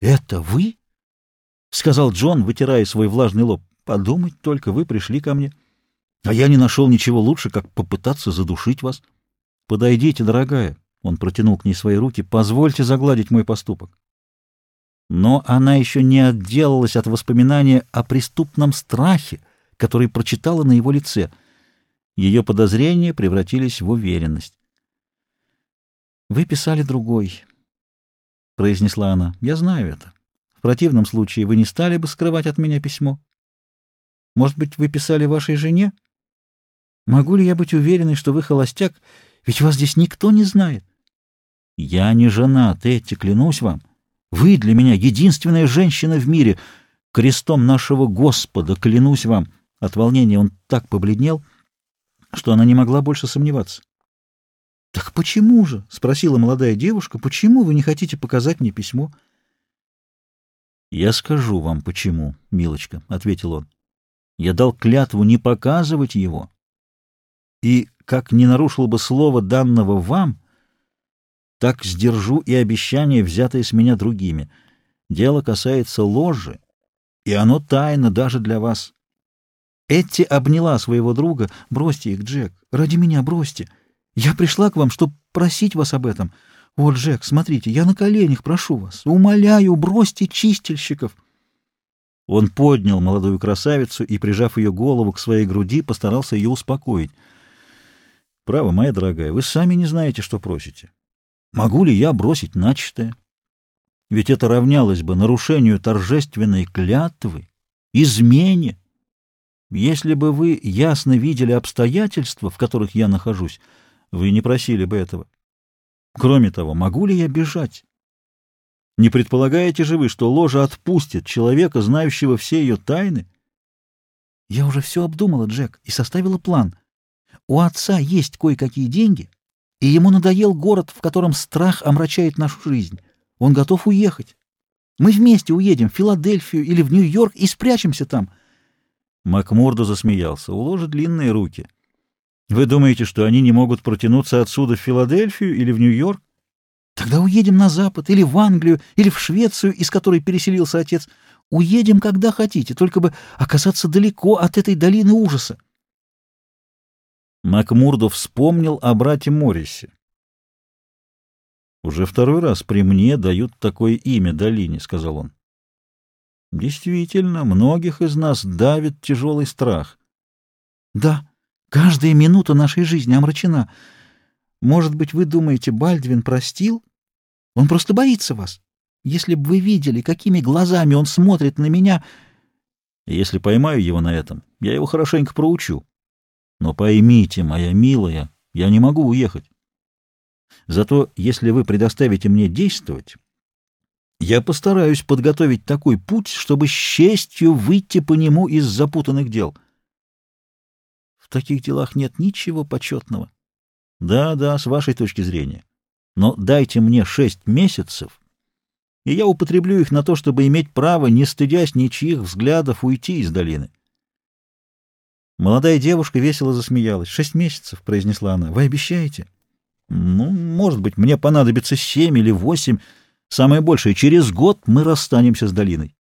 «Это вы?» — сказал Джон, вытирая свой влажный лоб. «Подумать только, вы пришли ко мне, а я не нашел ничего лучше, как попытаться задушить вас. Подойдите, дорогая». Он протянул к ней свои руки. «Позвольте загладить мой поступок». Но она еще не отделалась от воспоминания о преступном страхе, который прочитала на его лице. Ее подозрения превратились в уверенность. «Вы писали другой», — произнесла она. «Я знаю это. В противном случае вы не стали бы скрывать от меня письмо. Может быть, вы писали вашей жене? Могу ли я быть уверенной, что вы холостяк? Ведь вас здесь никто не знает». «Я не женат, Этти, клянусь вам. Вы для меня единственная женщина в мире. Крестом нашего Господа, клянусь вам». От волнения он так побледнел, что она не могла больше сомневаться. «Так почему же?» — спросила молодая девушка. «Почему вы не хотите показать мне письмо?» «Я скажу вам, почему, милочка», — ответил он. «Я дал клятву не показывать его, и, как не нарушил бы слова данного вам, так сдержу и обещание, взятое с меня другими. Дело касается ложи, и оно тайно даже для вас». Этти обняла своего друга. «Бросьте их, Джек, ради меня бросьте. Я пришла к вам, чтобы просить вас об этом. О, Джек, смотрите, я на коленях прошу вас. Умоляю, бросьте чистильщиков». Он поднял молодую красавицу и, прижав ее голову к своей груди, постарался ее успокоить. «Право, моя дорогая, вы сами не знаете, что просите. Могу ли я бросить начатое? Ведь это равнялось бы нарушению торжественной клятвы, измене. Если бы вы ясно видели обстоятельства, в которых я нахожусь, вы не просили бы этого. Кроме того, могу ли я бежать? Не предполагаете же вы, что ложа отпустит человека, знающего все ее тайны?» «Я уже все обдумала, Джек, и составила план. У отца есть кое-какие деньги, и ему надоел город, в котором страх омрачает нашу жизнь. Он готов уехать. Мы вместе уедем в Филадельфию или в Нью-Йорк и спрячемся там». Макмурдо засмеялся. «У ложи длинные руки. Вы думаете, что они не могут протянуться отсюда в Филадельфию или в Нью-Йорк? Тогда уедем на Запад, или в Англию, или в Швецию, из которой переселился отец. Уедем, когда хотите, только бы оказаться далеко от этой долины ужаса». Макмурдо вспомнил о брате Моррисе. «Уже второй раз при мне дают такое имя долине», — сказал он. «Действительно, многих из нас давит тяжелый страх». «Да, каждая минута нашей жизни омрачена. Может быть, вы думаете, Бальдвин простил? Он просто боится вас. Если бы вы видели, какими глазами он смотрит на меня...» «Если поймаю его на этом, я его хорошенько проучу. Но поймите, моя милая, я не могу уехать. Зато если вы предоставите мне действовать, я постараюсь подготовить такой путь, чтобы с честью выйти по нему из запутанных дел». «В таких делах нет ничего почетного». «Да, с вашей точки зрения. Но дайте мне 6 месяцев, и я употреблю их на то, чтобы иметь право, не стыдясь ничьих взглядов, уйти из долины». Молодая девушка весело засмеялась. «6 месяцев», — произнесла она. «Вы обещаете?» «Ну, может быть, мне понадобится 7 или 8. Самое большее, через год мы расстанемся с долиной».